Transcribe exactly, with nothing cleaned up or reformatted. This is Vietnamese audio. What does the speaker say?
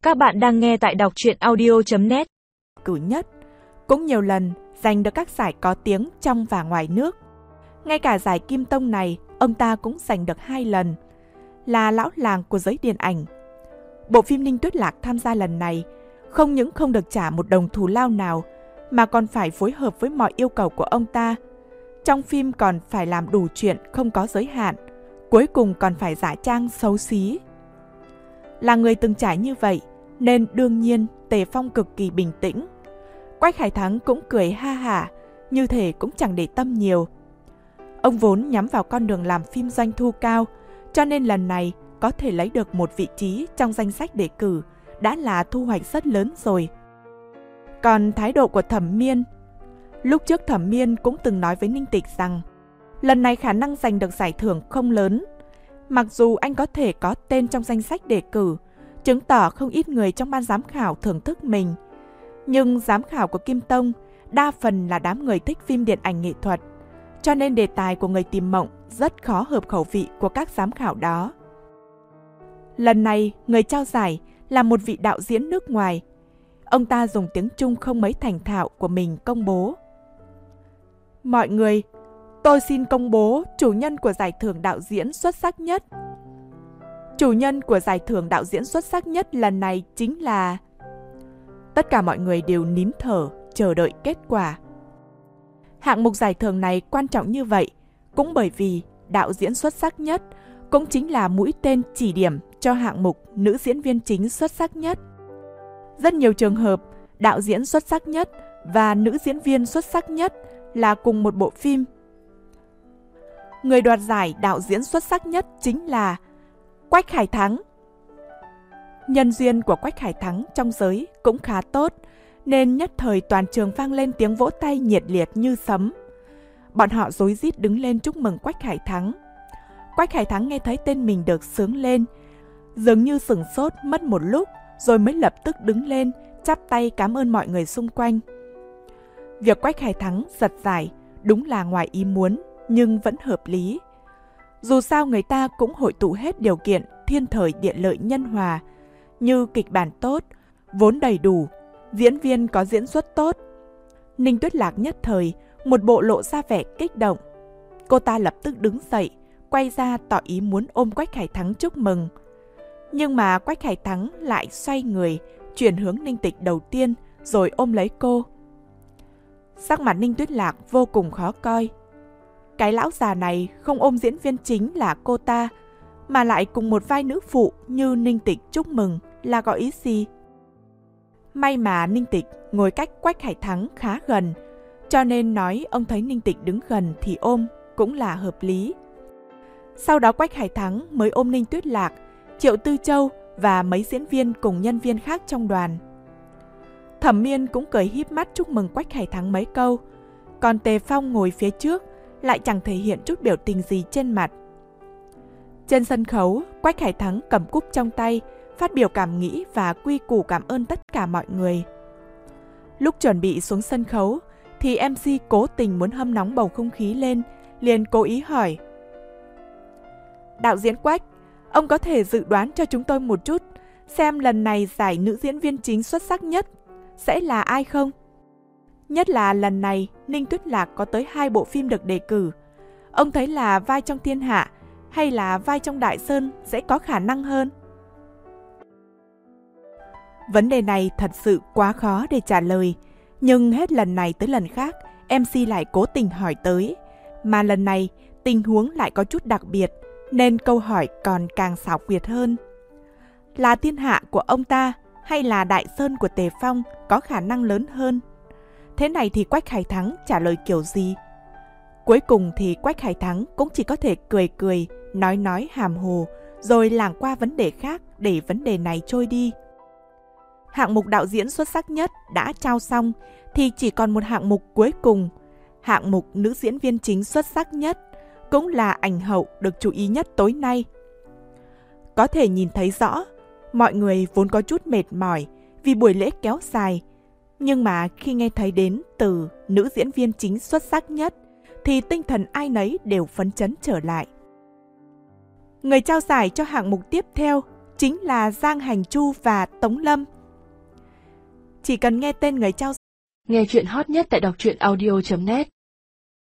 Các bạn đang nghe tại đọc truyện audio chấm net. Cử nhất, cũng nhiều lần giành được các giải có tiếng trong và ngoài nước. Ngay cả giải Kim Tông này, ông ta cũng giành được hai lần, là lão làng của giới điện ảnh. Bộ phim Ninh Tuyết Lạc tham gia lần này không những không được trả một đồng thù lao nào, mà còn phải phối hợp với mọi yêu cầu của ông ta. Trong phim còn phải làm đủ chuyện không có giới hạn, cuối cùng còn phải giả trang xấu xí. Là người từng trải như vậy, nên đương nhiên Tề Phong cực kỳ bình tĩnh. Quách Khải Thắng cũng cười ha hả, như thể cũng chẳng để tâm nhiều. Ông vốn nhắm vào con đường làm phim doanh thu cao, cho nên lần này có thể lấy được một vị trí trong danh sách đề cử đã là thu hoạch rất lớn rồi. Còn thái độ của Thẩm Miên, lúc trước Thẩm Miên cũng từng nói với Ninh Tịch rằng lần này khả năng giành được giải thưởng không lớn. Mặc dù anh có thể có tên trong danh sách đề cử, chứng tỏ không ít người trong ban giám khảo thưởng thức mình. Nhưng giám khảo của Kim Tông đa phần là đám người thích phim điện ảnh nghệ thuật, cho nên đề tài của Người Tìm Mộng rất khó hợp khẩu vị của các giám khảo đó. Lần này, người trao giải là một vị đạo diễn nước ngoài. Ông ta dùng tiếng Trung không mấy thành thạo của mình công bố: Mọi người, tôi xin công bố chủ nhân của giải thưởng đạo diễn xuất sắc nhất. Chủ nhân của giải thưởng đạo diễn xuất sắc nhất lần này chính là... Tất cả mọi người đều nín thở, chờ đợi kết quả. Hạng mục giải thưởng này quan trọng như vậy, cũng bởi vì đạo diễn xuất sắc nhất cũng chính là mũi tên chỉ điểm cho hạng mục nữ diễn viên chính xuất sắc nhất. Rất nhiều trường hợp, đạo diễn xuất sắc nhất và nữ diễn viên xuất sắc nhất là cùng một bộ phim. Người đoạt giải đạo diễn xuất sắc nhất chính là Quách Khải Thắng. Nhân duyên của Quách Khải Thắng trong giới cũng khá tốt, nên nhất thời toàn trường vang lên tiếng vỗ tay nhiệt liệt như sấm. Bọn họ rối rít đứng lên chúc mừng Quách Khải Thắng. Quách Khải Thắng nghe thấy tên mình được xướng lên, dường như sửng sốt mất một lúc, rồi mới lập tức đứng lên, chắp tay cảm ơn mọi người xung quanh. Việc Quách Khải Thắng giật giải đúng là ngoài ý muốn, nhưng vẫn hợp lý. Dù sao người ta cũng hội tụ hết điều kiện thiên thời địa lợi nhân hòa, như kịch bản tốt, vốn đầy đủ, diễn viên có diễn xuất tốt. Ninh Tuyết Lạc nhất thời một bộ lộ ra vẻ kích động. Cô ta lập tức đứng dậy, quay ra tỏ ý muốn ôm Quách Khải Thắng chúc mừng. Nhưng mà Quách Khải Thắng lại xoay người, chuyển hướng Ninh Tịch đầu tiên, rồi ôm lấy cô. Sắc mặt Ninh Tuyết Lạc vô cùng khó coi. Cái lão già này không ôm diễn viên chính là cô ta, mà lại cùng một vai nữ phụ như Ninh Tịch chúc mừng là có ý gì? May mà Ninh Tịch ngồi cách Quách Khải Thắng khá gần, cho nên nói ông thấy Ninh Tịch đứng gần thì ôm cũng là hợp lý. Sau đó Quách Khải Thắng mới ôm Ninh Tuyết Lạc, Triệu Tư Châu và mấy diễn viên cùng nhân viên khác trong đoàn. Thẩm Miên cũng cười híp mắt chúc mừng Quách Khải Thắng mấy câu, còn Tề Phong ngồi phía trước lại chẳng thể hiện chút biểu tình gì trên mặt. Trên sân khấu, Quách Khải Thắng cầm cúp trong tay, phát biểu cảm nghĩ và quy củ cảm ơn tất cả mọi người. Lúc chuẩn bị xuống sân khấu, thì em xê cố tình muốn hâm nóng bầu không khí lên, liền cố ý hỏi: Đạo diễn Quách, ông có thể dự đoán cho chúng tôi một chút, xem lần này giải nữ diễn viên chính xuất sắc nhất sẽ là ai không? Nhất là lần này, Ninh Tuyết Lạc có tới hai bộ phim được đề cử. Ông thấy là vai trong Thiên Hạ hay là vai trong Đại Sơn sẽ có khả năng hơn? Vấn đề này thật sự quá khó để trả lời, nhưng hết lần này tới lần khác, em xê lại cố tình hỏi tới. Mà lần này, tình huống lại có chút đặc biệt, nên câu hỏi còn càng xảo quyệt hơn. Là Thiên Hạ của ông ta hay là Đại Sơn của Tề Phong có khả năng lớn hơn? Thế này thì Quách Khải Thắng trả lời kiểu gì? Cuối cùng thì Quách Khải Thắng cũng chỉ có thể cười cười, nói nói hàm hồ, rồi lảng qua vấn đề khác để vấn đề này trôi đi. Hạng mục đạo diễn xuất sắc nhất đã trao xong, thì chỉ còn một hạng mục cuối cùng. Hạng mục nữ diễn viên chính xuất sắc nhất, cũng là ảnh hậu được chú ý nhất tối nay. Có thể nhìn thấy rõ, mọi người vốn có chút mệt mỏi vì buổi lễ kéo dài. Nhưng mà khi nghe thấy đến từ nữ diễn viên chính xuất sắc nhất, thì tinh thần ai nấy đều phấn chấn trở lại. Người trao giải cho hạng mục tiếp theo chính là Giang Hành Chu và Tống Lâm. Chỉ cần nghe tên người trao Nghe chuyện hot nhất tại đọc truyện audio chấm net